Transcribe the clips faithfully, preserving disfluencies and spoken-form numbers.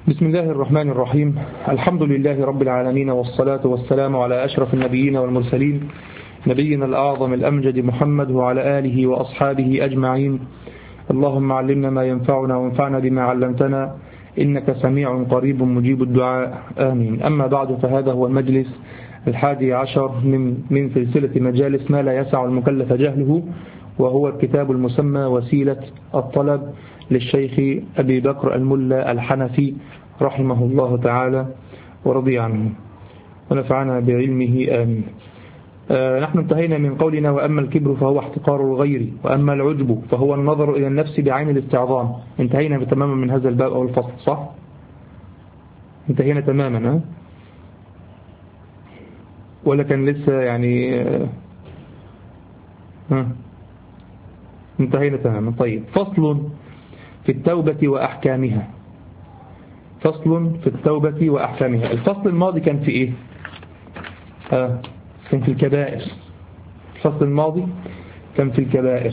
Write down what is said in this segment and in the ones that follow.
بسم الله الرحمن الرحيم. الحمد لله رب العالمين، والصلاة والسلام على أشرف النبيين والمرسلين، نبينا الأعظم الأمجد محمد وعلى آله وأصحابه أجمعين. اللهم علمنا ما ينفعنا وانفعنا بما علمتنا، إنك سميع قريب مجيب الدعاء، آمين. أما بعد، فهذا هو المجلس الحادي عشر من من سلسلة مجالس ما لا يسع المكلف جهله، وهو الكتاب المسمى وسيلة الطلب للشيخ أبي بكر الملا الحنفي رحمه الله تعالى ورضي عنه ونفعنا بعلمه، آمين. آه نحن انتهينا من قولنا: وأما الكبر فهو احتقار الغير، وأما العجب فهو النظر إلى النفس بعين الاستعظام. انتهينا تماما من هذا الباب أو الفصل، صح؟ انتهينا تماما، ها؟ ولا كان لسه يعني آه ها؟ انتهينا تماما. طيب، فصل في التوبة وأحكامها. فصل في التوبة وأحكامها. الفصل الماضي كان في إيه؟ آه كان في الكبائر. الفصل الماضي كان في الكبائر.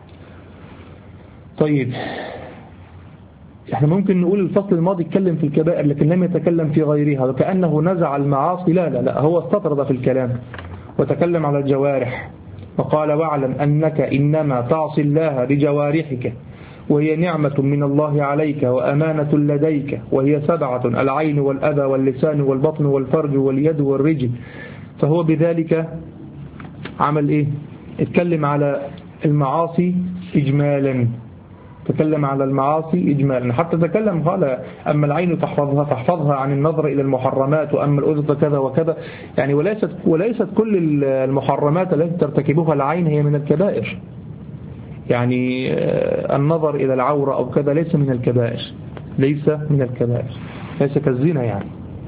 طيب، احنا ممكن نقول الفصل الماضي اتكلم في الكبائر لكن لم يتكلم في غيرها، وكأنه نزع المعاصي. لا لا لا، هو استطرد في الكلام وتكلم على الجوارح، وقال: واعلم أنك إنما تعصي الله بجوارحك، وهي نعمة من الله عليك وأمانة لديك، وهي سبعة: العين والأذى واللسان والبطن والفرج واليد والرجل. فهو بذلك عمل إيه؟ اتكلم على المعاصي إجمالا، تكلم على المعاصي إجمالا، حتى تكلم قال: أما العين فاحفظها فاحفظها عن النظر إلى المحرمات، وأما الأذن فكذا وكذا. يعني وليست, وليست كل المحرمات التي ترتكبها العين هي من الكبائر. يعني النظر إلى العورة أو كذا ليس من الكبائر، ليس من الكبائر، ليس كالزنا يعني.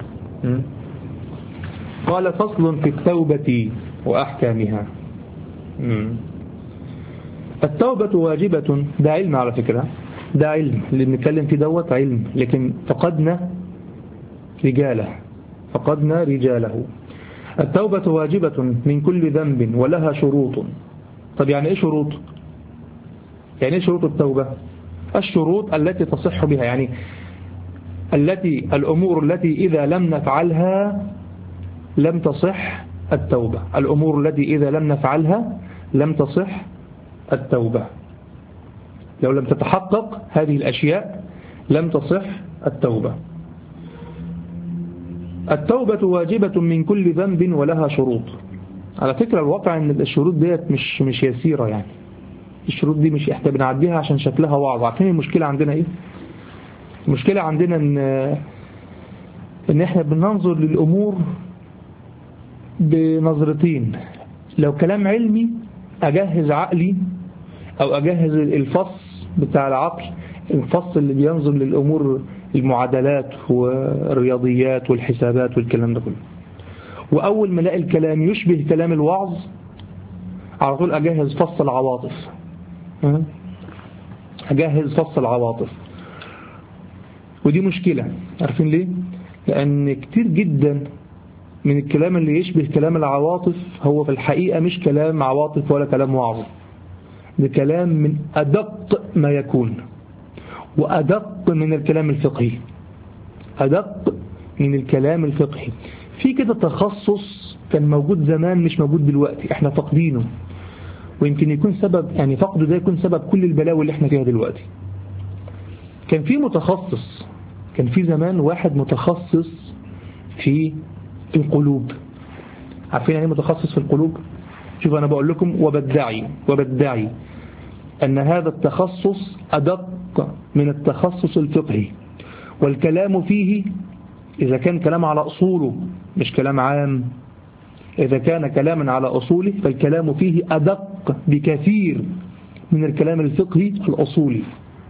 قال: فصل في التوبة وأحكامها. التوبة واجبة، ده علم على فكرة، ده علم اللي بنتكلم فيه دوت علم، لكن فقدنا رجاله فقدنا رجاله. التوبة واجبة من كل ذنب ولها شروط. طب يعني ايه شروط؟ يعني ايه شروط التوبة؟ الشروط التي تصح بها، يعني التي الأمور التي إذا لم نفعلها لم تصح التوبة. الأمور التي إذا لم نفعلها لم تصح التوبة. لو لم تتحقق هذه الأشياء لم تصح التوبة. التوبة واجبة من كل ذنب ولها شروط. على فكرة الواقع ان الشروط ديت مش مش يسيرة، يعني الشروط دي مش احنا بنعديها عشان شكلها وعظ. عارفين المشكلة عندنا ايه؟ المشكلة عندنا ان ان احنا بننظر للأمور بنظرتين. لو كلام علمي أجهز عقلي أو أجهز الفص بتاع العقل، الفص اللي بينظر للأمور، المعادلات والرياضيات والحسابات والكلام ده كله، وأول ما الاقي الكلام يشبه كلام الوعظ على طول أجهز فص العواطف. أجهز فص العواطف، ودي مشكلة. عارفين ليه؟ لأن كتير جدا من الكلام اللي يشبه كلام العواطف هو في الحقيقة مش كلام عواطف ولا كلام وعظ، ده كلام من أدق ما يكون، وأدق من الكلام الفقهي، أدق من الكلام الفقهي. في كده تخصص كان موجود زمان مش موجود دلوقتي، احنا فقدينه، ويمكن يكون سبب، يعني فقده ده يكون سبب كل البلاوي اللي احنا فيها دلوقتي. كان في متخصص، كان في زمان واحد متخصص في القلوب. عارفين يعني متخصص في القلوب؟ شوف أنا بقول لكم وبدعي وبدعي أن هذا التخصص أدق من التخصص الفقهي، والكلام فيه إذا كان كلام على أصوله مش كلام عام، إذا كان كلاما على أصوله فالكلام فيه أدق بكثير من الكلام الفقهي الأصولي.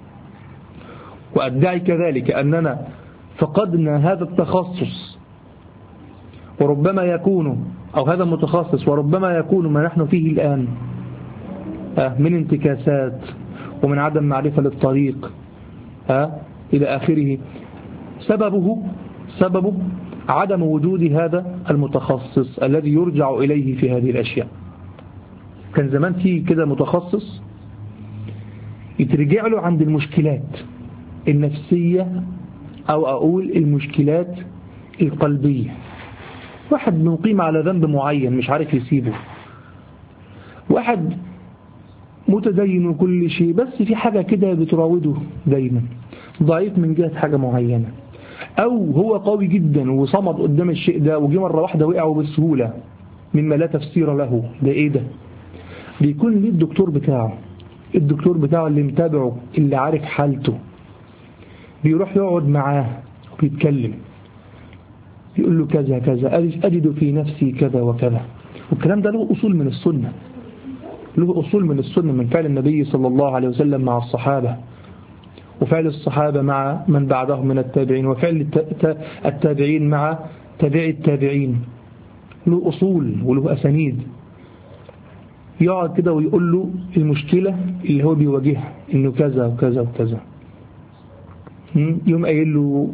وأدعي كذلك أننا فقدنا هذا التخصص، وربما يكون أو هذا المتخصص وربما يكون ما نحن فيه الآن من انتكاسات ومن عدم معرفة للطريق إلى آخره، سببه سببه عدم وجود هذا المتخصص الذي يرجع إليه في هذه الأشياء. كان زمان فيه كده متخصص يترجع له عند المشكلات النفسية أو أقول المشكلات القلبية. واحد مقيم على ذنب معين مش عارف يسيبه، واحد متدين وكل شيء بس في حاجة كده بتراوده دايما، ضعيف من جهة حاجة معينة، أو هو قوي جدا وصمد قدام الشيء ده وجي مرة واحدة وقعه بسهولة مما لا تفسير له. ده إيه ده؟ بيكون ليه الدكتور بتاعه، الدكتور بتاعه اللي متابعه اللي عارف حالته، بيروح يقعد معاه وبيتكلم، يقول له كذا كذا، أجد في نفسي كذا وكذا. والكلام ده له أصول من السنة، له أصول من السنة، من فعل النبي صلى الله عليه وسلم مع الصحابة، وفعل الصحابة مع من بعدهم من التابعين، وفعل التابعين مع تابعي التابعين. له أصول وله أسانيد. يقعد كده ويقول له المشكلة اللي هو بيواجهها إنه كذا وكذا وكذا. يوم قايل له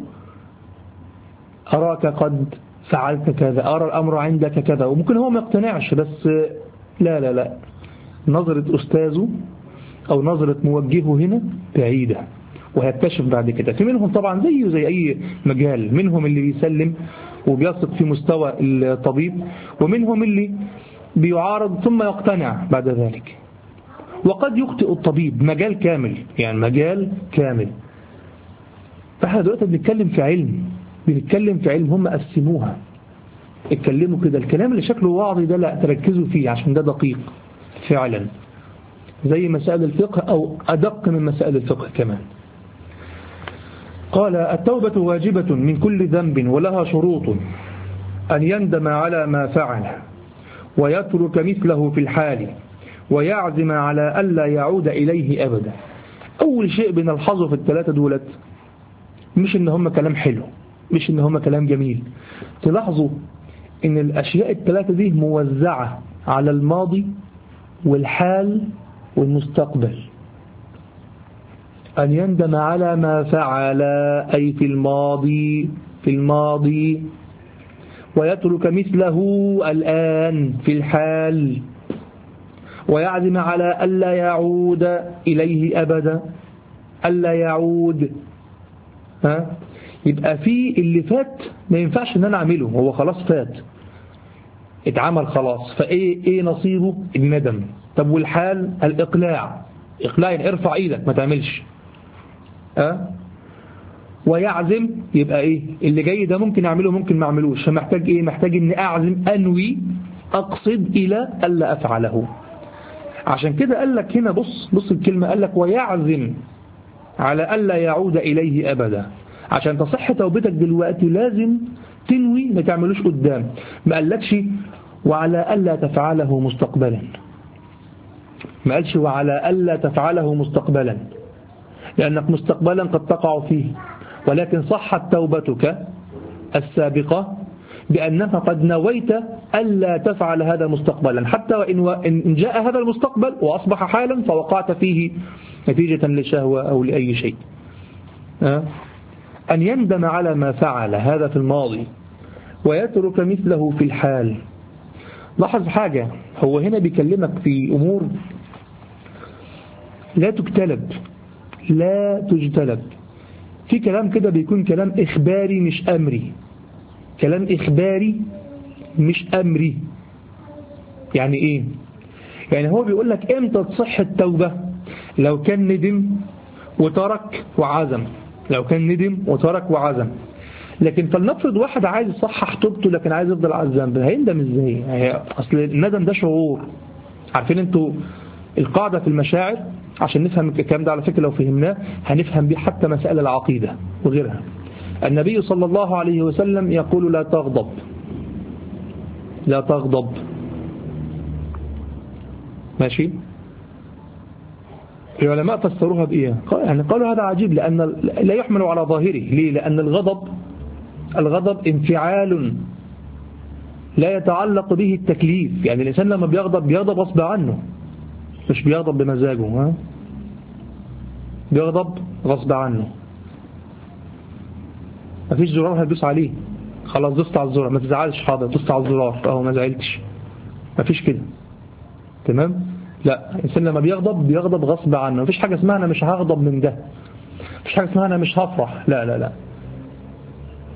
أراك قد فعلت كذا، أرى الأمر عندك كذا، وممكن هو ما يقتنعش، بس لا لا لا نظرة أستاذه أو نظرة موجهه هنا بعيدة، وهيكتشف بعد كده. في منهم طبعا زيه زي أي مجال، منهم اللي بيسلم وبيثق في مستوى الطبيب، ومنهم اللي بيعارض ثم يقتنع بعد ذلك. وقد يخطئ الطبيب، مجال كامل، يعني مجال كامل. فاحنا دلوقتي بنتكلم في علم، بنتكلم في علم، هم قسموها، اتكلموا كده. الكلام اللي شكله واعظي ده لا تركزوا فيه عشان ده دقيق فعلا، زي مسائل الفقه أو أدق من مسائل الفقه كمان. قال التوبة واجبة من كل ذنب ولها شروط، أن يندم على ما فعل ويترك مثله في الحال ويعزم على ألا يعود إليه أبدا. أول شيء بنلحظه في الثلاثة دولت مش إن هم كلام حلو، مش إن هم كلام جميل، تلاحظوا إن الأشياء الثلاثة دي موزعة على الماضي والحال والمستقبل. أن يندم على ما فعل أي في الماضي، في الماضي، ويترك مثله الآن في الحال، ويعزم على ألا يعود إليه أبدا، ألا يعود. ها؟ يبقى في اللي فات ما ينفعش ان انا اعمله، هو خلاص فات، اتعمل خلاص، فايه ايه نصيبه؟ الندم. طب والحال؟ الاقلاع. اقلاع يعني ارفع ايدك ما تعملش. ها؟ ويعزم يبقى ايه؟ اللي جاي ده ممكن اعمله ممكن ما اعملوش، فمحتاج ايه؟ محتاج اني اعزم، انوي، اقصد الى الا افعله. عشان كده قال لك هنا، بص بص الكلمة، قال لك ويعزم على ألا يعود إليه أبدا. عشان تصح توبتك دلوقتي لازم تنوي ما تعملوش قدام. ما قالكش وعلى ألا تفعله مستقبلا، ما قالش وعلى ألا تفعله مستقبلا، لأنك مستقبلا قد تقع فيه، ولكن صحت توبتك السابقة بأنك قد نويت ألا تفعل هذا مستقبلا، حتى وإن جاء هذا المستقبل وأصبح حالا فوقعت فيه نتيجة لشهوة أو لأي شيء. أه؟ أن يندم على ما فعل، هذا في الماضي، ويترك مثله في الحال. لاحظ حاجة، هو هنا بيكلمك في أمور لا تجتلب، لا تجتلب. في كلام كده بيكون كلام إخباري مش أمري، كلام إخباري مش أمري. يعني إيه؟ يعني هو بيقول لك إمتى تصح التوبة؟ لو كان ندم وترك وعزم، لو كان ندم وترك وعزم. لكن فلنفرض واحد عايز يصحح توبته لكن عايز يفضل على الذنب، هيندم ازاي؟ اصل الندم ده شعور. عارفين انتوا القاعدة في المشاعر؟ عشان نفهم الكلام ده على فكرة لو فهمناه هنفهم بيه حتى مسائل العقيدة وغيرها. النبي صلى الله عليه وسلم يقول لا تغضب، لا تغضب، ماشي؟ العلماء فسروها بإيه؟ يعني قالوا هذا عجيب، لأن لا يحمل على ظاهره. ليه؟ لأن الغضب الغضب انفعال لا يتعلق به التكليف. يعني الإنسان لما بيغضب بيغضب غصب عنه، مش بيغضب بمزاجه، ها؟ بيغضب غصب عنه. مفيش زرار هيدوس عليه، خلاص دوست على الزرار، ما تزعلش، حاضر دوست على الزرار اهو ما زعلتش، مفيش كده، تمام؟ لا، الإنسان لما بيغضب بيغضب غصب عنه. مفيش حاجة اسمها أنا مش هغضب من ده، مفيش حاجة اسمها أنا مش هفرح، لا لا لا،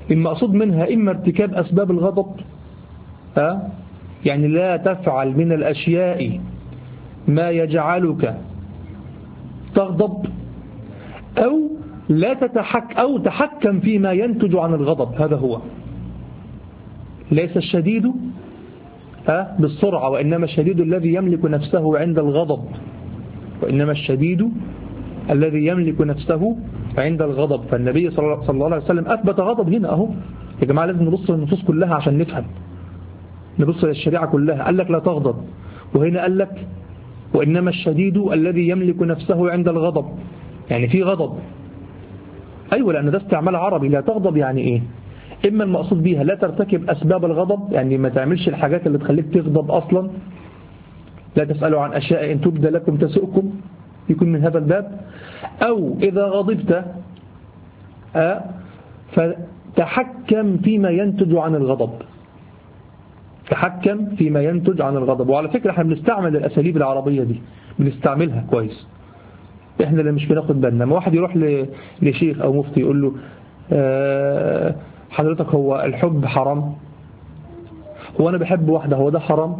المقصود منها إما ارتكاب أسباب الغضب، أه؟ يعني لا تفعل من الأشياء ما يجعلك تغضب، أو لا تتحك أو تحكم فيما ينتج عن الغضب. هذا هو. ليس الشديد أه؟ بالسرعة، وإنما الشديد الذي يملك نفسه عند الغضب، وإنما الشديد الذي يملك نفسه عند الغضب. فالنبي صلى الله عليه وسلم أثبت غضب هنا أهو. يا جماعة لازم نبص للنصوص كلها عشان نفهم، نبص للشريعة كلها. قال لك لا تغضب، وهنا قال لك وإنما الشديد الذي يملك نفسه عند الغضب، يعني في غضب. أيوة، لأن ده استعمال عربي. لا تغضب يعني إيه؟ إما المقصود بيها لا ترتكب أسباب الغضب، يعني ما تعملش الحاجات اللي تخليك تغضب أصلا. لا تسألوا عن أشياء إن تبدى لكم تسؤكم، يكون من هذا الباب. أو إذا غضبت أه فتحكم فيما ينتج عن الغضب، تحكم فيما ينتج عن الغضب. وعلى فكرة احنا بنستعمل الأساليب العربية دي، بنستعملها كويس، احنا اللي مش بناخد بالنا. ما واحد يروح لشيخ أو مفتي يقول له أه حضرتك هو الحب حرام؟ هو أنا بحب واحدة، هو ده حرام؟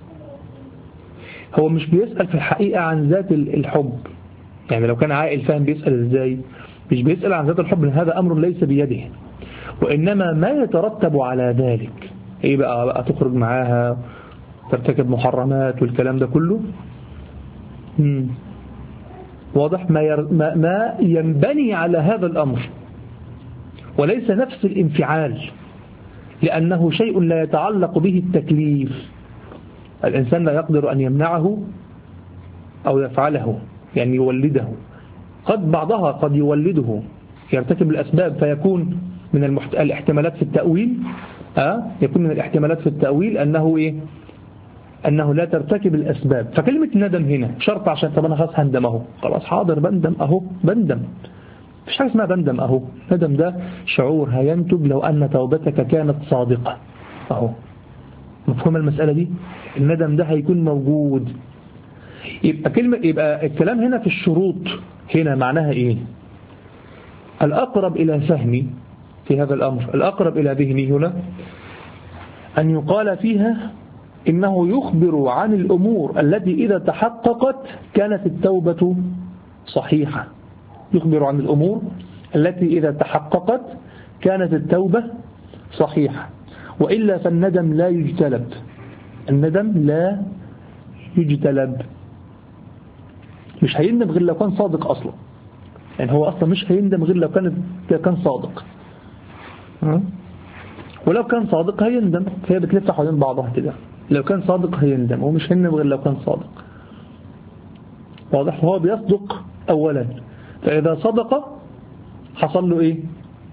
هو مش بيسأل في الحقيقة عن ذات الحب. يعني لو كان عاقل فاهم بيسأل ازاي، مش بيسأل عن ذات الحب، لأن هذا أمر ليس بيده، وإنما ما يترتب على ذلك. ايه بقى, بقى تخرج معاها، ترتكب محرمات والكلام ده كله. مم. واضح؟ ما, ير... ما... ما ينبني على هذا الأمر، وليس نفس الانفعال، لأنه شيء لا يتعلق به التكليف. الإنسان لا يقدر أن يمنعه أو يفعله، يعني يولده. قد بعضها قد يولده، يرتكب الأسباب فيكون من المحت... الاحتمالات في التأويل أه؟ يكون من الاحتمالات في التأويل أنه إيه؟ أنه لا ترتكب الأسباب. فكلمة ندم هنا شرط، عشان طب أنا خلاص هندم أهو، خلاص حاضر بندم أهو، بندم. مفيش حاجة اسمها بندم أهو. ندم ده شعور هينتج لو أن توبتك كانت صادقة أهو. مفهوم المسألة دي؟ الندم ده هيكون موجود. يبقى كلمة يبقى الكلام هنا في الشروط هنا معناها إيه؟ الأقرب إلى فهمي في هذا الأمر، الأقرب إلى ذهني هنا أن يقال فيها إنه يخبر عن الأمور التي إذا تحققت كانت التوبة صحيحة. يخبر عن الأمور التي إذا تحققت كانت التوبة صحيحة، وإلا فالندم لا يجتلب. الندم لا يجتلب، مش هيندم غير لو كان صادق أصلا. يعني هو أصلا مش هيندم غير لو كان كان صادق، ولو كان صادق هيندم. فهي بتلف حوالين بعضها كده. لو كان صادق هيندم، هو مش هيندم غير لو كان صادق. واضح؟ هو بيصدق أولا، فإذا صدق حصل له إيه؟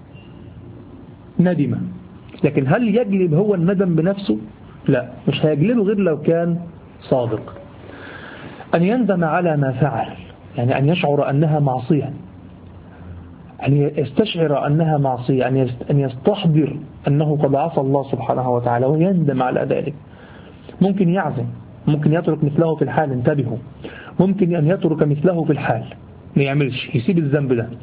ندم. لكن هل يجلب هو الندم بنفسه؟ لا، مش هيجلبه غير لو كان صادق. أن يندم على ما فعل، يعني أن يشعر أنها معصية، أن يستشعر أنها معصية، أن يستحضر أنه قد عصى الله سبحانه وتعالى ويندم على ذلك. ممكن يعزم، ممكن يترك مثله في الحال، انتبهوا، ممكن أن يترك مثله في الحال، ما يعملش، يسيب الذنب ده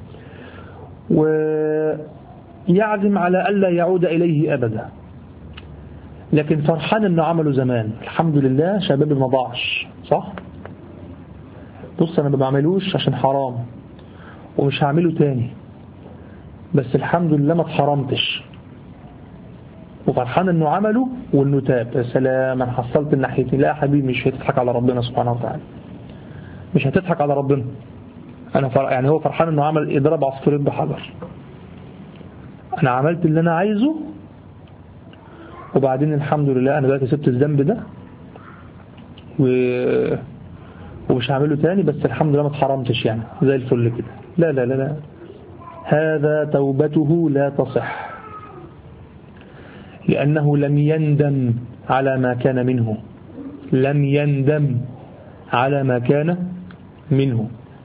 ويعزم على ألا يعود إليه أبدا، لكن فرحان أنه عمله زمان. الحمد لله شبابي ما ضاعش، صح؟ بص أنا ما بعملوش عشان حرام ومش هعمله تاني، بس الحمد لله ما اتحرمتش، وفرحان انه عمله وانه تاب. يا سلام، انا حصلت الناحيتين. لا يا حبيبي، مش هتضحك على ربنا سبحانه وتعالى، مش هتضحك على ربنا. انا فر... يعني هو فرحان انه عمل اضراب عصفورين بحجر. انا عملت اللي انا عايزه، وبعدين الحمد لله انا دلوقتي سبت الذنب ده و... ومش هعمله تاني، بس الحمد لله ما اتحرمتش، يعني زي الفل كده. لا لا لا لا، هذا توبته لا تصح، لأنه لم يندم على ما كان منه، لم يندم على ما كان منه.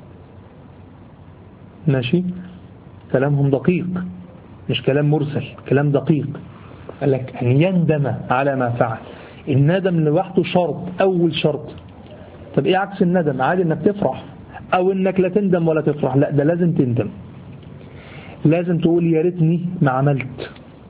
ماشي؟ كلامهم دقيق، مش كلام مرسل، كلام دقيق. قال لك أن يندم على ما فعل. الندم لوحده شرط، أول شرط. طب إيه عكس الندم؟ عادي إنك تفرح، أو إنك لا تندم ولا تفرح. لا، ده لازم تندم، لازم تقول يا ريتني ما عملت،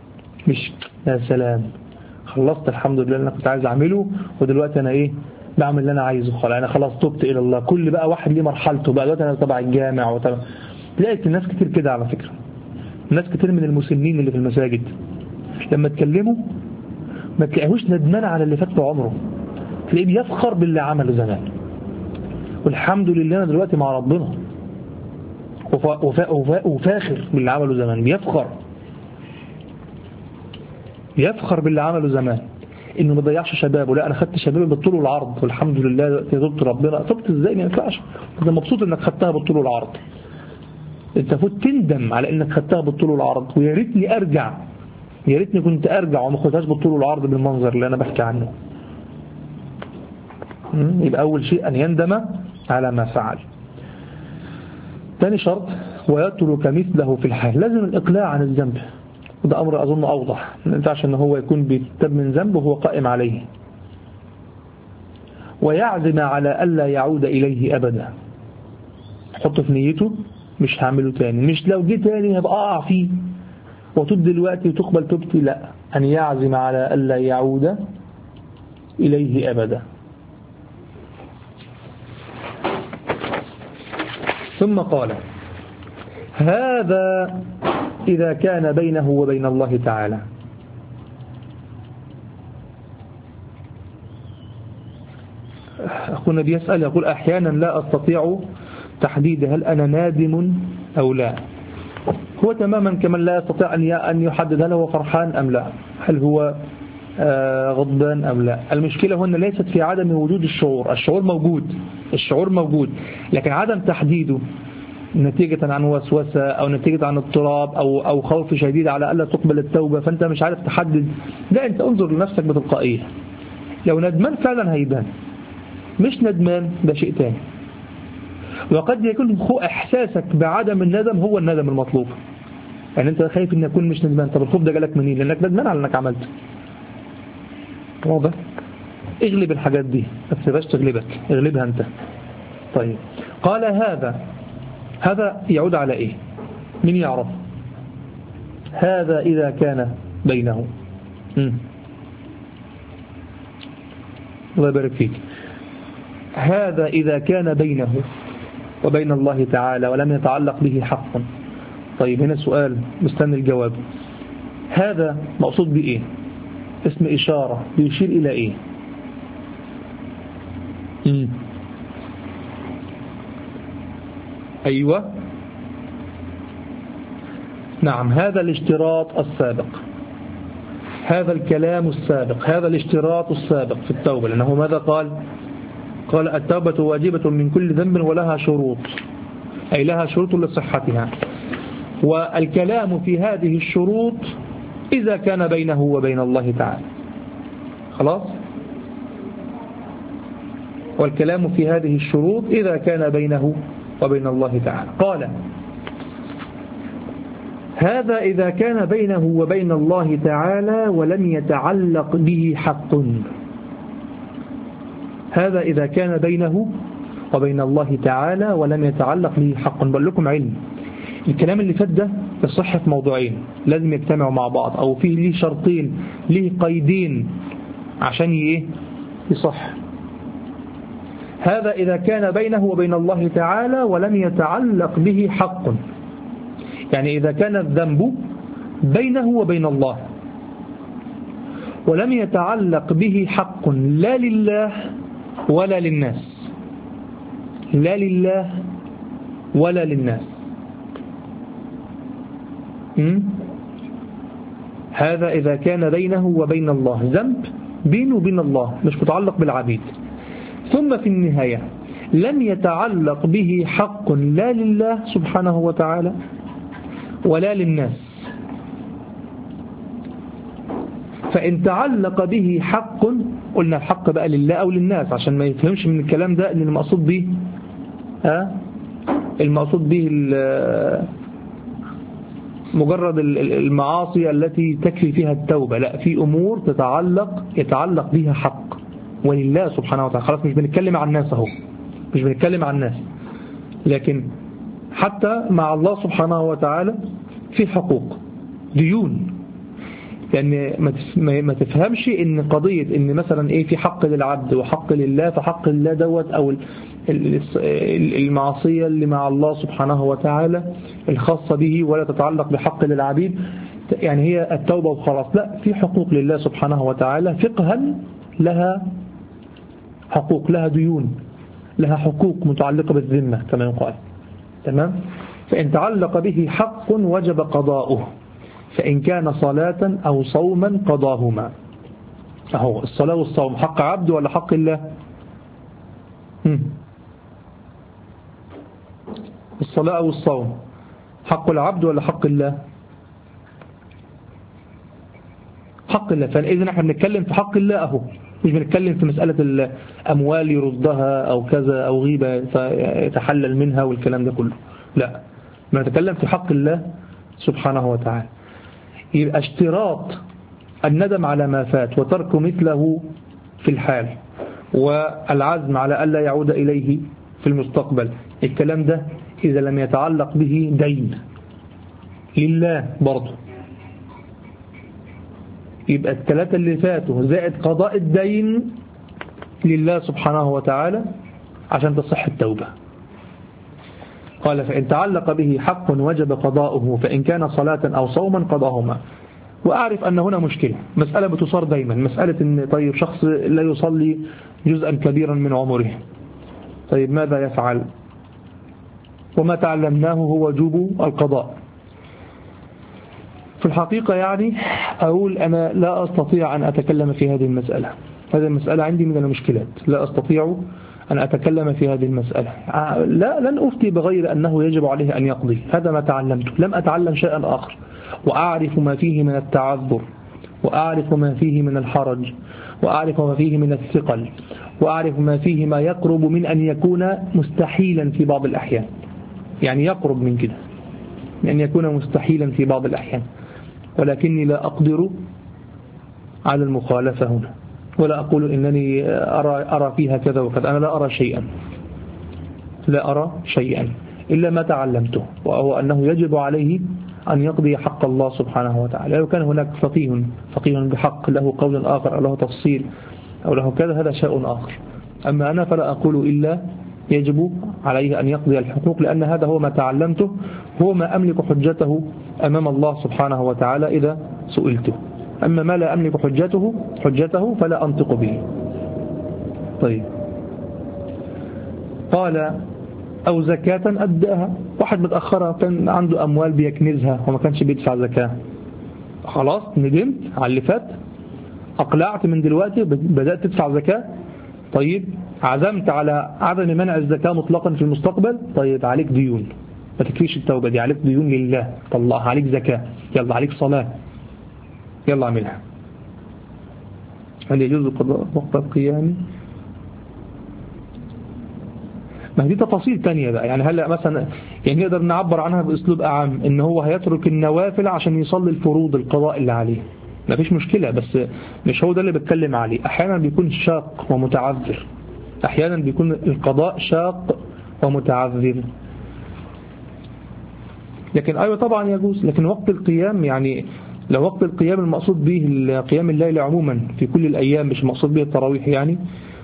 مش يا سلام خلصت الحمد لله أنا كنت عايز أعمله ودلوقتي أنا إيه بعمل اللي أنا عايزه خلاص أنا خلاص تبت إلى الله. كل بقى واحد ليه مرحلته بقى دلوقتي أنا تبع الجامع وتبع. تلاقي الناس كتير كده على فكرة. الناس كتير من المسلمين اللي في المساجد لما تكلموا ما تلاقيهوش ندمان على اللي فات له عمره. تلاقيه بيفخر باللي عمله زمان والحمد لله أنا دلوقتي مع ربنا وفا وفا وفا وفاخر باللي عمله زمان. بيفخر بيفخر باللي عمله زمان انه ما ضيعش شبابه. لا انا خدت شبابي بالطول والعرض والحمد لله تبت ربنا. تبت ازاي؟ ما ينفعش. انت مبسوط انك خدتها بالطول والعرض. انت فوت تندم على انك خدتها بالطول والعرض ويا ريتني ارجع يا ريتني كنت ارجع وما خدهاش بالطول والعرض بالمنظر اللي انا بحكي عنه. يبقى اول شيء ان يندم على ما فعل. ثاني شرط ويترك مثله في الحال. لازم الاقلاع عن الذنب وده أمر أظن أوضح. ما ينفعش أن هو يكون بيتب من ذنب وهو قائم عليه. ويعزم على ألا يعود إليه أبدا. حط في نيته مش هعمله تاني. مش لو جه تاني هبقى أقع فيه وتب دلوقتي وتقبل توبتي. لا أن يعزم على ألا يعود إليه أبدا. ثم قال هذا إذا كان بينه وبين الله تعالى. أخونا بيسأل يقول أحيانا لا أستطيع تحديد هل أنا نادم أو لا. هو تماما كمن لا يستطيع أن يحدد هل هو فرحان أم لا، هل هو غضبان أم لا. المشكلة هنا ليست في عدم وجود الشعور. الشعور موجود الشعور موجود لكن عدم تحديده نتيجة عن وسوسة أو نتيجة عن اضطراب أو أو خوف شديد على ألا تقبل التوبة فأنت مش عارف تحدد. لا أنت انظر لنفسك بتلقائية. لو ندمان فعلا هيبان، مش ندمان ده شيء تاني. وقد يكون إحساسك بعدم الندم هو الندم المطلوب. يعني أنت خايف أن يكون مش ندمان. طب الخوف ده جالك منين؟ لأنك ندمان على أنك عملت. واضح؟ اغلب الحاجات دي ما تسيبهاش تغلبك، اغلبها أنت. طيب قال هذا هذا يعود على إيه؟ من يعرف؟ هذا إذا كان بينه م. الله يبارك فيك. هذا إذا كان بينه وبين الله تعالى ولم يتعلق به حق. طيب هنا سؤال مستني الجواب. هذا مقصود بإيه؟ اسم إشارة بيشير إلى إيه؟ م. أيوة نعم هذا الاشتراط السابق، هذا الكلام السابق، هذا الاشتراط السابق في التوبة. لأنه ماذا قال؟ قال التوبة واجبة من كل ذنب ولها شروط، أي لها شروط لصحتها. والكلام في هذه الشروط إذا كان بينه وبين الله تعالى. خلاص؟ والكلام في هذه الشروط إذا كان بينه وبين الله تعالى. قال هذا إذا كان بينه وبين الله تعالى ولم يتعلق به حق. هذا إذا كان بينه وبين الله تعالى ولم يتعلق به حق. بقول لكم علم الكلام اللي فات ده يصح في موضوعين لازم يجتمعوا مع بعض، أو فيه ليه شرطين ليه قيدين عشان ايه يصح. هذا إذا كان بينه وبين الله تعالى ولم يتعلق به حق، يعني إذا كان الذنب بينه وبين الله ولم يتعلق به حق لا لله ولا للناس، لا لله ولا للناس. م? هذا إذا كان بينه وبين الله ذنب بينه وبين الله مش متعلق بالعبيد، ثم في النهاية لم يتعلق به حق لا لله سبحانه وتعالى ولا للناس. فإن تعلق به حق، قلنا الحق بقى لله أو للناس عشان ما يفهمش من الكلام ده أن المقصود به ها المقصود به مجرد المعاصي التي تكفي فيها التوبة، لا، في أمور تتعلق يتعلق بها حق ولله سبحانه وتعالى. خلاص مش بنتكلم عن الناس اهو، مش بنتكلم عن الناس، لكن حتى مع الله سبحانه وتعالى في حقوق ديون. يعني ما تفهمش ان قضية ان مثلا ايه في حق للعبد وحق لله، فحق الله دوت او المعصية اللي مع الله سبحانه وتعالى الخاصة به ولا تتعلق بحق للعبيد، يعني هي التوبة وخلاص. لا، في حقوق لله سبحانه وتعالى فقها، لها حقوق، لها ديون، لها حقوق متعلقة بالذمة كما يقال. تمام؟ فإن تعلق به حق وجب قضاؤه، فإن كان صلاة أو صوما قضاهما. أهو الصلاة والصوم حق عبد ولا حق الله؟ هم. الصلاة أو الصوم حق العبد ولا حق الله؟ حق الله. فإذا نحن بنتكلم في حق الله أهو، مش بنتكلم في مسألة الأموال يردها أو كذا أو غيبة يتحلل منها والكلام ده كله، لا، بنتكلم في حق الله سبحانه وتعالى. يبقى اشتراط الندم على ما فات وترك مثله في الحال والعزم على ألا يعود إليه في المستقبل، الكلام ده إذا لم يتعلق به دين لله برضه، يبقى الثلاثة اللي فاتوا زائد قضاء الدين لله سبحانه وتعالى عشان تصح التوبة. قال فإن تعلق به حق وجب قضاؤه، فإن كان صلاة أو صوما قضاهما. وأعرف أن هنا مشكلة، مسألة بتصار دايما، مسألة أن طيب شخص لا يصلي جزءا كبيرا من عمره، طيب ماذا يفعل؟ وما تعلمناه هو وجوب القضاء. في الحقيقة يعني أقول أنا لا أستطيع أن أتكلم في هذه المسألة، هذه المسألة عندي من المشكلات، لا أستطيع أن أتكلم في هذه المسألة. لا لن أفتي بغير أنه يجب عليه أن يقضي، هذا ما تعلمته، لم أتعلم شيئا آخر، وأعرف ما فيه من التعذر، وأعرف ما فيه من الحرج، وأعرف ما فيه من الثقل، وأعرف ما فيه ما يقرب من أن يكون مستحيلا في بعض الأحيان، يعني يقرب من كده أن يكون مستحيلا في بعض الأحيان، ولكني لا أقدر على المخالفة هنا، ولا أقول إنني أرى, أرى فيها كذا وكذا، أنا لا أرى شيئا، لا أرى شيئا إلا ما تعلمته، وهو أنه يجب عليه أن يقضي حق الله سبحانه وتعالى. لو كان هناك فقيه فقيه بحق له قول آخر أو له تفصيل أو له كذا، هذا شيء آخر. أما أنا فلا أقول إلا يجب عليه أن يقضي الحقوق، لأن هذا هو ما تعلمته، هو ما أملك حجته أمام الله سبحانه وتعالى إذا سئلته. أما ما لا أملك حجته حجته فلا أنطق به. طيب، قال أو زكاة أداها، واحد متأخرة كان عنده أموال بيكنزها وما كانش بيدفع زكاة، خلاص ندمت على اللي فات، أقلعت من دلوقتي بدأت تدفع زكاة، طيب عزمت على عدم منع الزكاة مطلقا في المستقبل، طيب عليك ديون، ما تكفيش التوبة دي، عليك ديون لله، طلعها، عليك زكاة، يلا عليك صلاة، يلا اعملها. هل يجوز قضاء وقت القيام؟ ما دي تفاصيل تانية بقى، يعني هلا مثلا يعني نقدر نعبر عنها بأسلوب أعم، إن هو هيترك النوافل عشان يصلي الفروض القضاء اللي عليه، ما فيش مشكلة، بس مش هو ده اللي بتكلم عليه. أحيانا بيكون شاق ومتعذر، أحيانا بيكون القضاء شاق ومتعذر، لكن أيوة طبعا يجوز. لكن وقت القيام، يعني لو وقت القيام المقصود به قيام الليل عموما في كل الأيام، مش المقصود به التراويح يعني،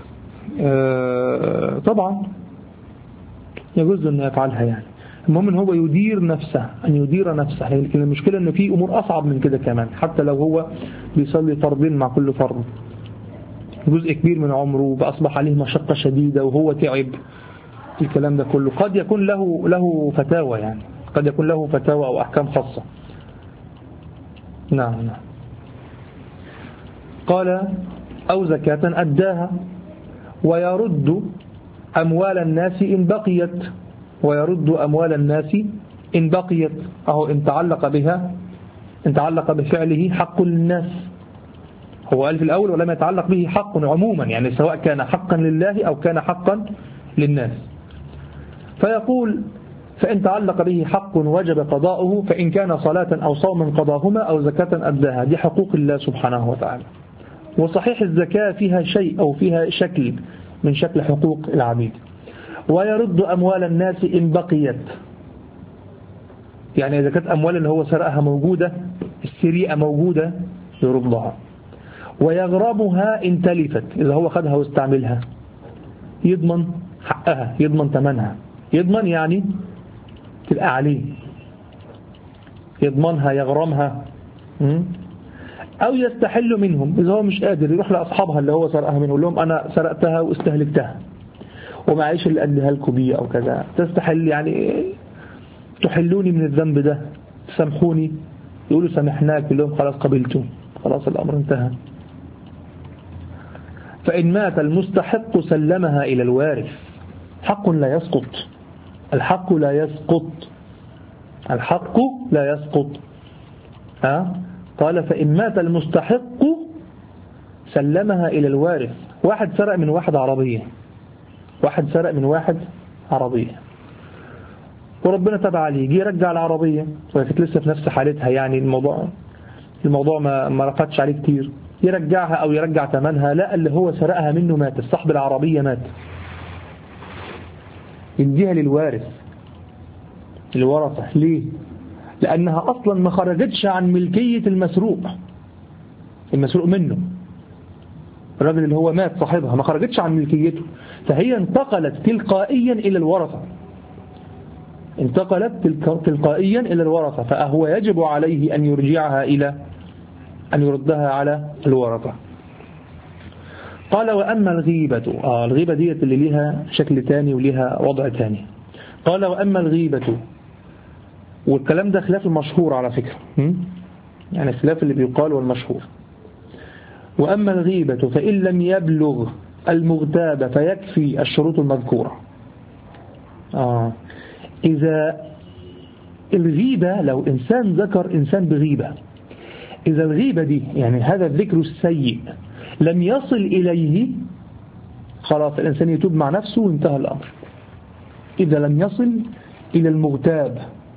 آه طبعا يجوز أن يفعلها. يعني المهم أن هو يدير نفسه، أن يدير نفسه، لكن المشكلة أن في أمور أصعب من كده كمان، حتى لو هو بيصلي فرضين مع كل فرض، جزء كبير من عمره بأصبح عليه مشقة شديدة وهو تعب، الكلام ده كله قد يكون له له فتاوى، يعني قد يكون له فتاوى أو أحكام خاصة. نعم نعم. قال أو زكاة أداها ويرد أموال الناس إن بقيت، ويرد أموال الناس إن بقيت، أو إن تعلق بها، إن تعلق بفعله حق للناس. هو قال في الأول ولم يتعلق به حق عموما، يعني سواء كان حقا لله أو كان حقا للناس. فيقول فإن تعلق به حق وجب قضاؤه، فإن كان صلاة أو صوما قضاهما أو زكاة أداها. دي حقوق الله سبحانه وتعالى. وصحيح الزكاة فيها شيء أو فيها شكل من شكل حقوق العبيد. ويرد أموال الناس إن بقيت، يعني إذا كانت أموال اللي هو سرقها موجودة، السرقة موجودة، يردها. ويغرمها إن تلفت، إذا هو خدها واستعملها يضمن حقها، يضمن ثمنها. يضمن يعني تبقى عليه، يضمنها يغرمها. أو يستحل منهم، إذا هو مش قادر يروح لأصحابها اللي هو سرقها منه يقول لهم أنا سرقتها واستهلكتها ومعيش اللي أديها لكم بيه أو كذا، تستحل يعني تحلوني من الذنب ده، تسامحوني، يقولوا سامحناك، يقول لهم خلاص قبلتم، خلاص الأمر انتهى. فإن مات المستحق سلمها إلى الوارث. حق لا يسقط، الحق لا يسقط، الحق لا يسقط. ها؟ قال فإن مات المستحق سلمها إلى الوارث. واحد سرق من واحد عربية، واحد سرق من واحد عربية وربنا تبع عليه، جه يرجع العربية وكانت لسه في نفس حالتها، يعني الموضوع الموضوع ما ما رفضش عليه كتير، يرجعها أو يرجع ثمنها، لا اللي هو سرقها منه مات، الصاحب العربية مات، يديها للوارث الورثة. ليه؟ لأنها أصلا ما خرجتش عن ملكية المسروق، المسروق منه الراجل اللي هو مات صاحبها ما خرجتش عن ملكيته، فهي انتقلت تلقائيا إلى الورثة، انتقلت تلقائيا إلى الورثة، فهو يجب عليه أن يرجعها إلى أن يردها على الورثة. قال وأما الغيبة، آه الغيبة دي اللي ليها شكل تاني وليها وضع تاني. قال وأما الغيبة، والكلام ده خلاف المشهور على فكرة، يعني خلاف اللي بيقال والمشهور. وأما الغيبة فإن لم يبلغ المغتاب فيكفي الشروط المذكورة. آه إذا الغيبة لو إنسان ذكر إنسان بغيبة، إذا الغيبة دي يعني هذا الذكر السيء لم يصل إليه، خلاص الإنسان يتوب مع نفسه وانتهى الأمر. إذا لم يصل إلى المغتاب،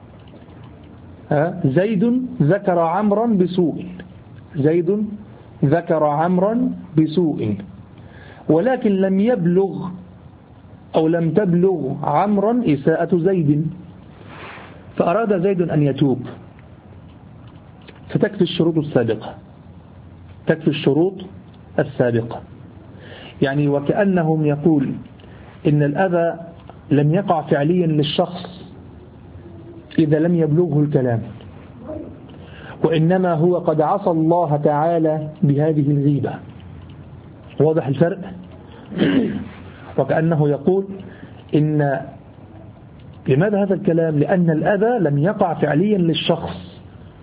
زيد ذكر عمرا بسوء، زيد ذكر عمرا بسوء ولكن لم يبلغ أو لم تبلغ عمرا إساءة زيد، فأراد زيد أن يتوب، فتكفي الشروط السابقة، تكفي الشروط السابقة. يعني وكأنهم يقول إن الأذى لم يقع فعليا للشخص إذا لم يبلغه الكلام، وإنما هو قد عصى الله تعالى بهذه الغيبة. واضح الفرق؟ وكأنه يقول إن لماذا هذا الكلام؟ لأن الأذى لم يقع فعليا للشخص،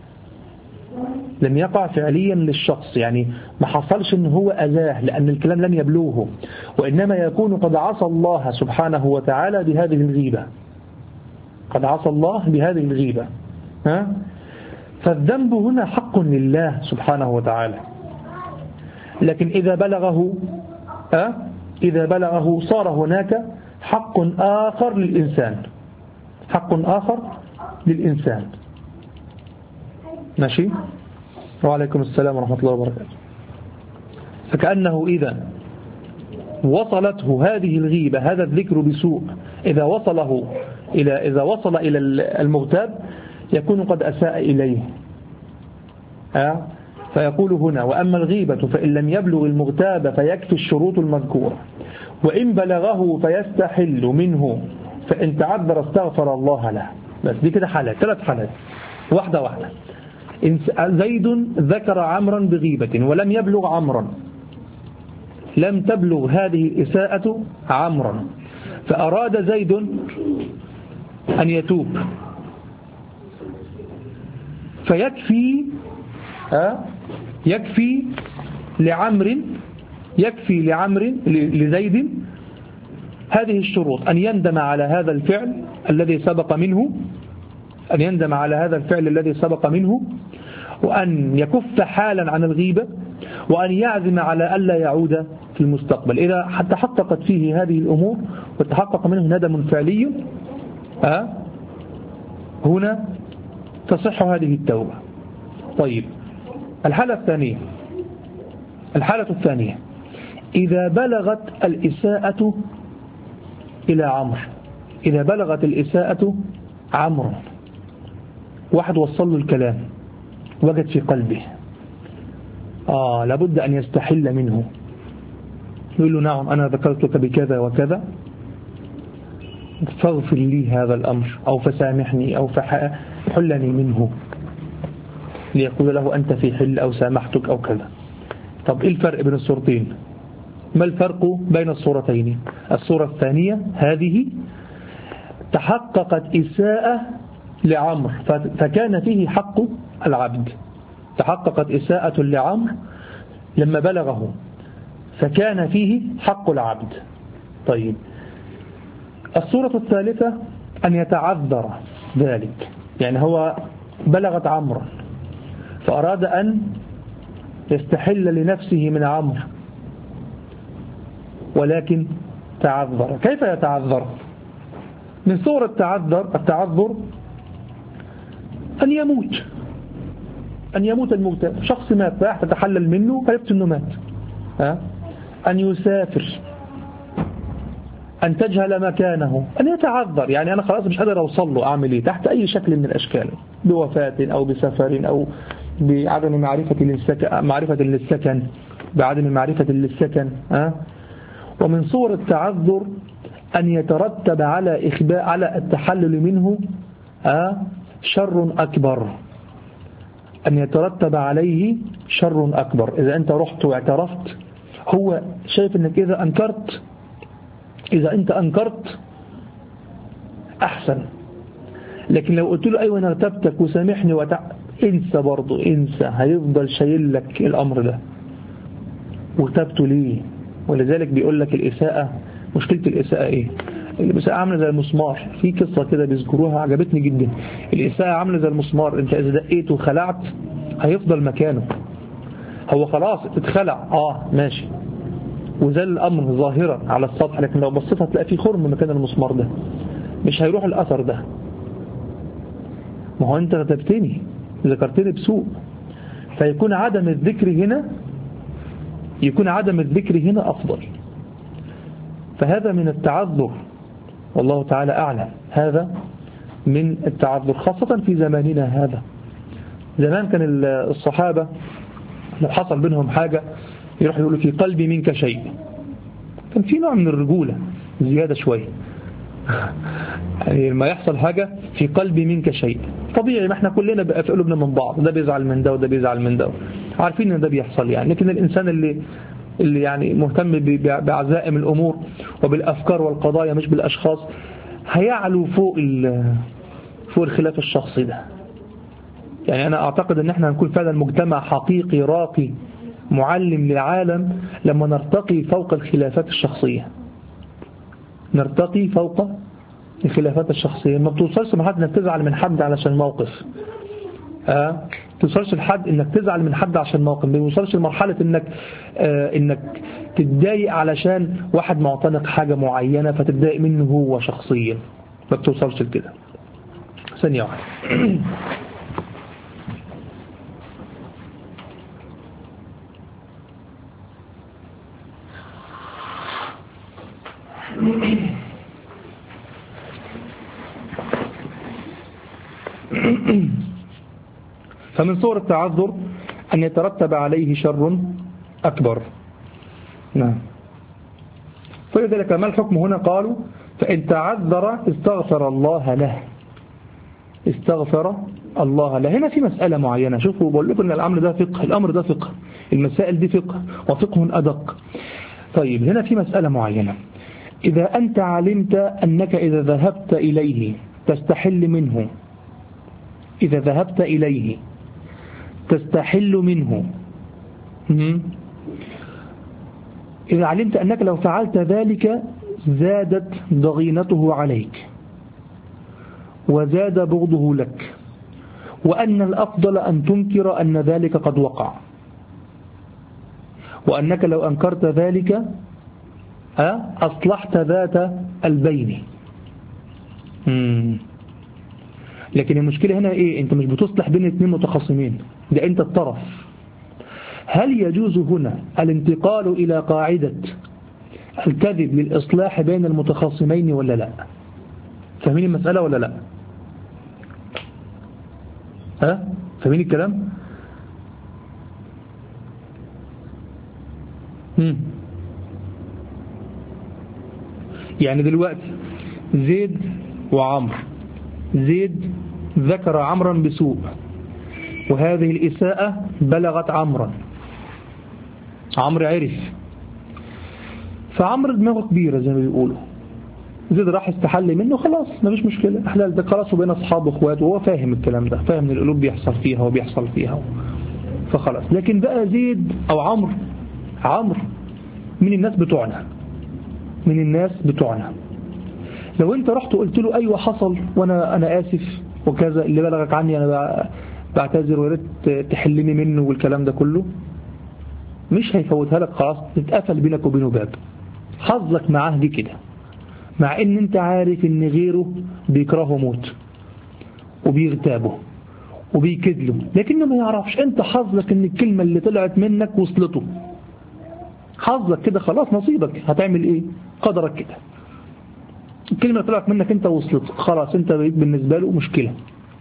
لم يقع فعليا للشخص، يعني ما حصلش إن هو أذاه لأن الكلام لم يبلغه، وإنما يكون قد عصى الله سبحانه وتعالى بهذه الغيبة، قد عصى الله بهذه الغيبة. ها؟ فالذنب هنا حق لله سبحانه وتعالى، لكن إذا بلغه أه؟ إذا بلغه صار هناك حق آخر للإنسان، حق آخر للإنسان. ماشي؟ وعليكم السلام ورحمة الله وبركاته. فكأنه إذا وصلته هذه الغيبة، هذا الذكر بسوء، إذا وصله إلى إذا وصل إلى المغتاب يكون قد أساء إليه. أه؟ فيقول هنا وأما الغيبة فإن لم يبلغ المغتاب فيكفي الشروط المذكورة، وإن بلغه فيستحل منه، فإن تعذر استغفر الله له. بس دي كده حالات، ثلاث حالات، واحدة واحدة. زيد ذكر عمرا بغيبة ولم يبلغ عمرا، لم تبلغ هذه الإساءة عمرا، فأراد زيد أن يتوب، فيكفي أه يكفي لعمر يكفي لعمر لزيد هذه الشروط: أن يندم على هذا الفعل الذي سبق منه أن يندم على هذا الفعل الذي سبق منه وأن يكف حالا عن الغيبة، وأن يعزم على ألا يعود في المستقبل. إذا حتى حققت فيه هذه الأمور وتحقق منه ندم فعلي أه هنا تصح هذه التوبة. طيب، الحالة الثانية الحالة الثانية إذا بلغت الإساءة إلى عمرو، إذا بلغت الإساءة عمرو، واحد وصل له الكلام وجد في قلبه آه لابد أن يستحل منه، يقول له نعم أنا ذكرتك بكذا وكذا فاغفر لي هذا الأمر أو فسامحني أو فحلني منه، ليقول له أنت في حل أو سامحتك أو كذا. طب إيه الفرق بين الصورتين؟ ما الفرق بين الصورتين؟ الصورة الثانية هذه تحققت إساءة لعمر فكان فيه حق العبد، تحققت إساءة لعمر لما بلغه فكان فيه حق العبد. طيب الصورة الثالثة أن يتعذر ذلك، يعني هو بلغت عمرا فأراد أن يستحل لنفسه من عمر ولكن تعذر. كيف يتعذر؟ من صور التعذر التعذر أن يموت، أن يموت الموت، شخص مات فراح تتحلل منه فيبت أنه مات. ها؟ أن يسافر، أن تجهل مكانه، أن يتعذر، يعني أنا خلاص مش قادر أوصل له، أعمل إيه؟ تحت أي شكل من الأشكال، بوفاة أو بسفر أو بعدم معرفة للسكن، معرفة للسكن بعدم معرفة للسكن. ها؟ ومن صور التعذر أن يترتب على إخباء على التحلل منه ها؟ شر أكبر، أن يترتب عليه شر أكبر. إذا أنت رحت واعترفت، هو شايف أنك إذا أنكرت إذا أنت أنكرت أحسن، لكن لو قلت له أيوة أنا ارتبتك وسامحني وتع... انسى برضو، انسى، هيفضل شايل لك الأمر ده وارتبته ليه. ولذلك بيقول لك الإساءة، مشكلة الإساءة إيه؟ الإساءة عاملة زي المسمار، في قصة كده بيذكروها عجبتني جدا. الإساءة عاملة زي المسمار، أنت إذا دقيته وخلعت هيفضل مكانه، هو خلاص اتخلع اه ماشي وزال الأمر ظاهرا على السطح، لكن لو بصيت هتلاقي فيه خرم مكان المسمار ده، مش هيروح الأثر ده. ما هو أنت غتبتني، ذكرتني بسوء، فيكون عدم الذكر هنا يكون عدم الذكر هنا أفضل. فهذا من التعذر والله تعالى أعلم، هذا من التعذر خاصة في زماننا هذا. زمان كان الصحابة لو حصل بينهم حاجة يروح يقولوا في قلبي منك شيء، كان في نوع من الرجولة زيادة شوية يعني لما يحصل حاجة في قلبي منك شيء طبيعي، ما احنا كلنا بقى في قلوبنا من بعض، ده بيزعل من ده وده بيزعل من ده، عارفين ان ده بيحصل يعني. لكن الإنسان اللي اللي يعني مهتم بعزائم الأمور وبالأفكار والقضايا مش بالأشخاص هيعلو فوق فوق الخلاف الشخصي ده. يعني أنا أعتقد أن احنا هنكون فعلا مجتمع حقيقي راقي معلم للعالم لما نرتقي فوق الخلافات الشخصية، نرتقي فوق الخلافات الشخصية. ما بتوصلش مع حد انك تزعل من حد علشان موقف، اه توصلش لحد انك تزعل من حد عشان موقف، ما توصلش لمرحلة انك آه انك تتضايق علشان واحد معتنق حاجة معينة فتتضايق منه هو شخصيا، ما بتوصلش لكده. ثانية واحدة فمن صور التعذر أن يترتب عليه شر أكبر. نعم. فلذلك ما الحكم هنا؟ قالوا فإن تعذر استغفر الله له، استغفر الله له. هنا في مسألة معينة، شوفوا بقول لكم أن الأمر ده فقه، الأمر ده فقه، المسائل دي فقه وفقه أدق. طيب هنا في مسألة معينة، إذا أنت علمت أنك إذا ذهبت إليه تستحل منه، إذا ذهبت إليه تستحل منه، إذا علمت أنك لو فعلت ذلك زادت ضغينته عليك وزاد بغضه لك، وأن الأفضل أن تنكر أن ذلك قد وقع، وأنك لو أنكرت ذلك أصلحت ذات البين. مم. لكن المشكلة هنا إيه؟ أنت مش بتصلح بين اثنين متخاصمين، ده أنت الطرف. هل يجوز هنا الانتقال إلى قاعدة الكذب للإصلاح بين المتخاصمين ولا لا؟ فاهمين المسألة ولا لا؟ ها؟ فاهمين الكلام؟ هم. يعني دلوقتي زيد وعمر، زيد ذكر عمرا بسوء، وهذه الإساءة بلغت عمرا، عمرو عرف، فعمرو دماغه كبيرة زي ما بيقولوا، زيد راح استحل منه، خلاص مفيش مشكلة، احلال ده خلاص، وبين أصحابه واخواته، وهو فاهم الكلام ده، فاهم ان القلوب بيحصل فيها وبيحصل فيها، فخلاص. لكن بقى زيد أو عمرو، عمرو من الناس بتوعنا، من الناس بتوعنا، لو انت رحت وقلت له ايوه حصل وانا انا اسف وكذا، اللي بلغك عني انا بعتذر وياريت تحلني منه والكلام ده كله، مش هيفوتها لك، خلاص تتقفل بينك وبينه باب. حظك معاه دي كده، مع ان انت عارف ان غيره بيكرهه موت وبيغتابه وبيكدله، لكنه ما يعرفش. انت حظك ان الكلمة اللي طلعت منك وصلته، حظك كده، خلاص نصيبك، هتعمل ايه؟ قدرك كده، الكلمة اللي طلعت منك انت وصلت، خلاص انت بقيت بالنسبة له مشكلة،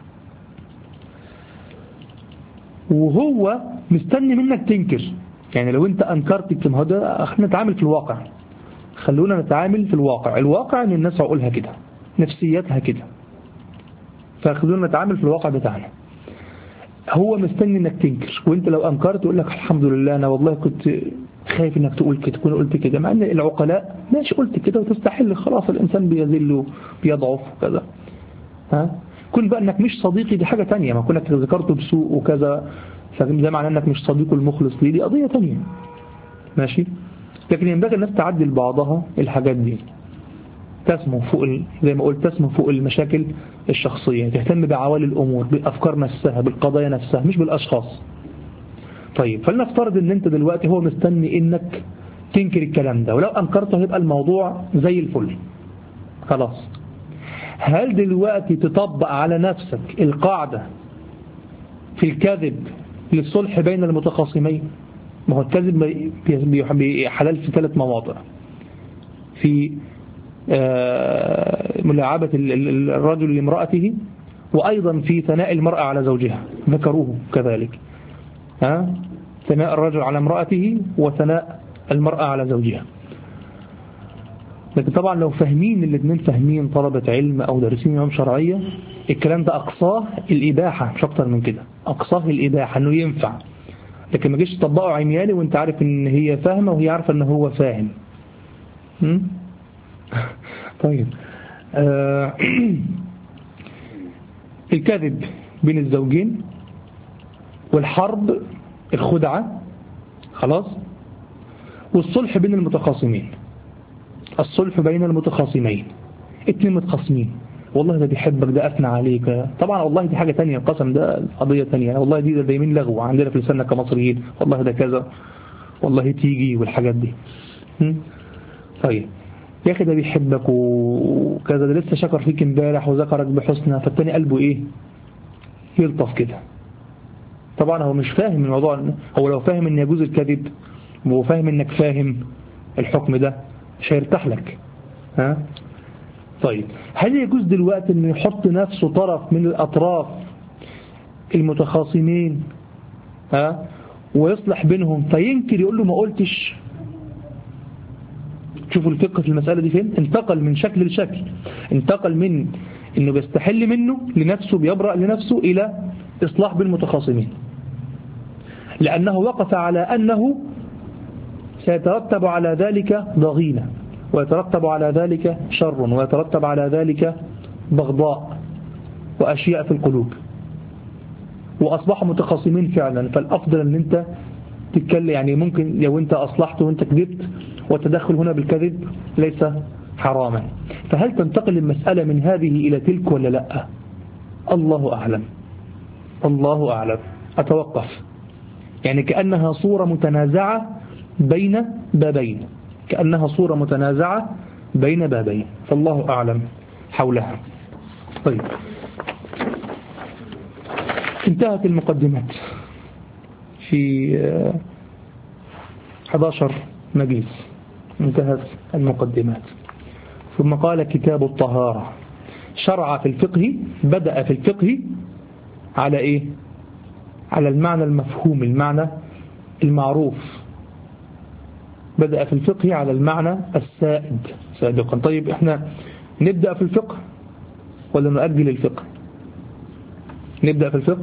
وهو مستني منك تنكر. يعني لو انت انكرت الكلمة، ده احنا نتعامل في الواقع، خلونا نتعامل في الواقع، الواقع ان الناس عقولها كده، نفسيتها كده، فخلونا نتعامل في الواقع بتاعنا. هو مستني انك تنكر، وانت لو انكرت يقول لك الحمد لله، انا والله كنت خايف انك تقول كده، تكون قلت كده، مع ان العقلاء ماشي قلت كده وتستحل، خلاص الانسان بيذل بيضعف وكذا. ها كن بقى انك مش صديقي دي حاجة تانية، ما كنك ذكرته بسوء وكذا، فده معناه انك مش صديقه المخلص ليه، دي قضية تانية، ماشي. لكن ينبغي الناس تعدل بعضها الحاجات دي، تسمو فوق ال... زي ما قلت تسمو فوق المشاكل الشخصية، تهتم بعوالي الأمور، بالأفكار نفسها، بالقضايا نفسها، مش بالأشخاص. طيب فلنفترض ان انت دلوقتي هو مستني انك تنكر الكلام ده، ولو انكرته هيبقى الموضوع زي الفل، خلاص. هل دلوقتي تطبق على نفسك القاعدة في الكذب للصلح بين المتخاصمين؟ ما هو الكذب حلال في ثلاث مواضع: في ملاعبة الرجل لامرأته، وأيضا في ثناء المرأة على زوجها، ذكروه كذلك، ها؟ ثناء الرجل على امرأته وثناء المرأة على زوجها. لكن طبعا لو فاهمين الاثنين، فاهمين طلبة علم أو دارسين علوم شرعية، الكلام ده أقصاه الإباحة، مش أكتر من كده، أقصاه الإباحة أنه ينفع. لكن ما جيش تطبقه عمياني وانت عارف ان هي فاهمة وهي عارفة ان هو فاهم. طيب آه الكذب بين الزوجين، والحرب الخدعة، خلاص، والصلح بين المتخاصمين، الصلح بين المتخاصمين، اتنين متخاصمين، والله ده بيحبك، ده أثنى عليك، طبعا والله دي حاجة تانية، القسم ده قضية تانية، والله دي ده دايمين لغو عندنا في لساننا كمصريين، والله ده كذا، والله تيجي، والحاجات دي. طيب يا أخي ده بيحبك وكذا، ده لسه شكر فيك امبارح وذكرك بحسنى، فالتاني قلبه إيه؟ يلطف كده. طبعا هو مش فاهم الموضوع، هو لو فاهم ان يجوز الكذب وهو فاهم انك فاهم الحكم ده مش هيرتاح لك. ها؟ طيب هل يجوز دلوقتي انه يحط نفسه طرف من الأطراف المتخاصمين، ها، ويصلح بينهم فينكر، يقول له ما قلتش؟ شوفوا الفقه في المسألة دي فين، انتقل من شكل لشكل، انتقل من انه بيستحل منه لنفسه، بيبرأ لنفسه، الى إصلاح بالمتخاصمين، لأنه وقف على أنه سيترتب على ذلك ضغينة، ويترتب على ذلك شر، ويترتب على ذلك بغضاء وأشياء في القلوب، وأصبحوا متخاصمين فعلا. فالأفضل أن أنت تتكلم، يعني ممكن لو أنت أصلحت وأنت كذبت، والتدخل هنا بالكذب ليس حراما. فهل تنتقل المسألة من هذه إلى تلك ولا لا؟ الله أعلم، الله أعلم. أتوقف، يعني كأنها صورة متنازعة بين بابين، كأنها صورة متنازعة بين بابين، فالله أعلم حولها. طيب انتهت المقدمات في أحد عشر مجلس، انتهت المقدمات. ثم قال كتاب الطهارة، شرع في الفقه، بدأ في الفقه على إيه؟ على المعنى المفهوم، المعنى المعروف بدأ في الفقه على المعنى السائد سابقا. طيب احنا نبدأ في الفقه ولا نؤجل الفقه؟ نبدأ في الفقه.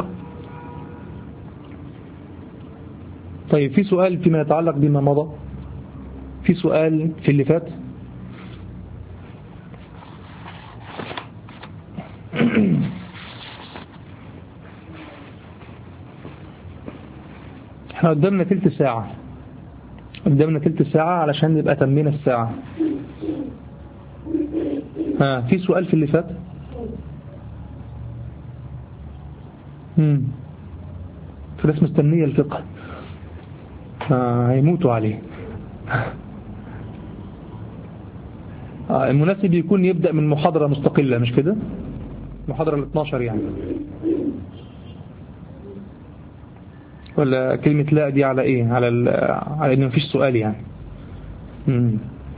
طيب في سؤال فيما يتعلق بما مضى، في سؤال في اللي فات. احنا قدامنا تلت ساعة، قدامنا تلت ساعة علشان نبقى تمينا الساعة. ها في سؤال في اللي فات؟ امم في ناس مستنية الفقه، آه هيموتوا عليه. آه المناسب يكون يبدأ من محاضرة مستقلة، مش كده؟ محاضرة ال اثناشر يعني، ولا كلمة لا دي على ايه؟ على ال... على ان مفيش سؤال يعني. امم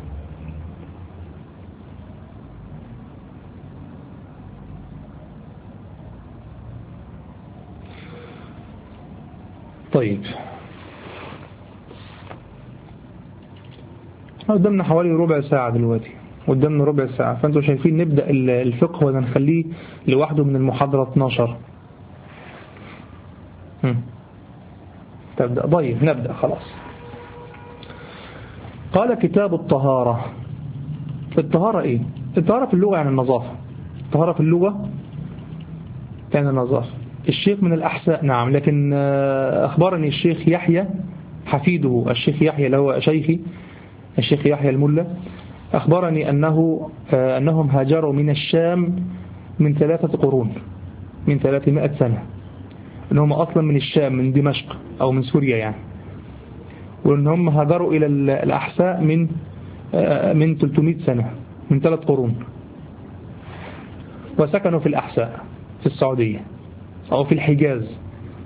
طيب قدامنا حوالي ربع ساعة دلوقتي، قدامنا ربع ساعة، فانتوا شايفين نبدأ الفقه ولا نخليه لوحده من المحاضرة اثناشر؟ امم تبدأ. طيب نبدأ خلاص. قال كتاب الطهارة. الطهارة ايه؟ الطهارة في اللغة يعني النظافة. الطهارة في اللغة يعني النظافة. الشيخ من الأحساء نعم، لكن أخبرني الشيخ يحيى حفيده، الشيخ يحيى اللي هو شيخي الشيخ يحيى الملا، أخبرني أنه أنهم هاجروا من الشام من ثلاثة قرون، من ثلاثمائة سنة، أنهم أصلا من الشام من دمشق أو من سوريا يعني، وأنهم هاجروا إلى الأحساء من من ثلاثمائة سنة، من ثلاث قرون، وسكنوا في الأحساء في السعودية أو في الحجاز.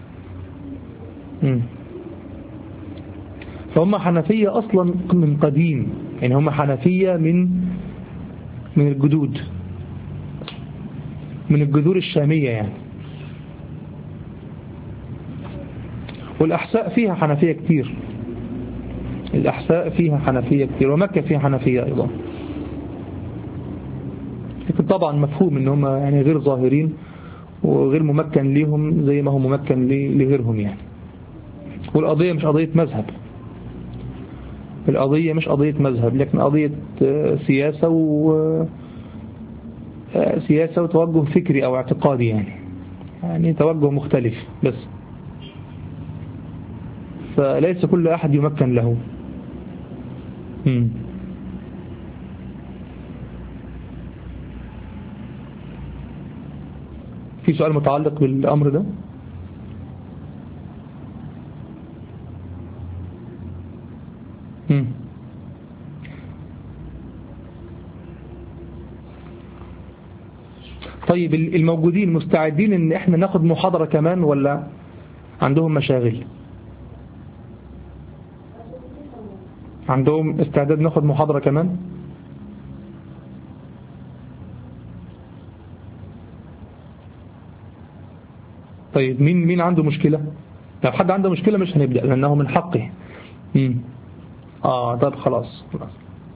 م. فهم حنفية أصلا من قديم، يعني هم حنفية من من الجدود، من الجذور الشامية يعني. والأحساء فيها حنفية كتير، الأحساء فيها حنفية كتير، ومكة فيها حنفية أيضا، لكن طبعا مفهوم ان هم يعني غير ظاهرين وغير ممكن ليهم زي ما هو ممكن لغيرهم يعني. والقضية مش قضية مذهب، القضية مش قضية مذهب، لكن قضية سياسة و سياسة وتوجه فكري أو اعتقادي يعني، يعني توجه مختلف بس، فليس كل أحد يمكن له. مم. في سؤال متعلق بالأمر ده؟ مم. طيب الموجودين مستعدين ان احنا ناخد محاضرة كمان ولا عندهم مشاغل؟ عندهم استعداد ناخد محاضرة كمان؟ طيب مين مين عنده مشكلة؟ لو حد عنده مشكلة مش هنبدأ لأنه من حقه. مم. آه طب خلاص خلاص.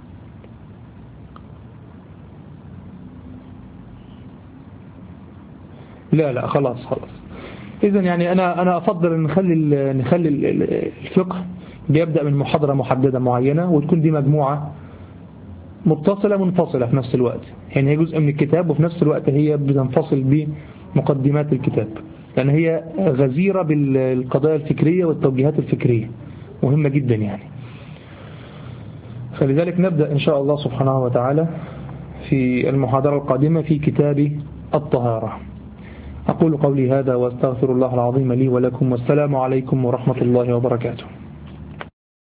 لا لا خلاص خلاص. إذن يعني أنا أنا أفضل أن نخلي نخلي الفقه بيبدأ من محاضرة محددة معينة، وتكون دي مجموعة متصلة منفصلة في نفس الوقت، يعني هي جزء من الكتاب وفي نفس الوقت هي بتنفصل بمقدمات الكتاب، لأن هي غزيرة بالقضايا الفكرية والتوجيهات الفكرية، مهمة جدا يعني. فلذلك نبدأ إن شاء الله سبحانه وتعالى في المحاضرة القادمة في كتاب الطهارة. أقول قولي هذا واستغفر الله العظيم لي ولكم، والسلام عليكم ورحمة الله وبركاته.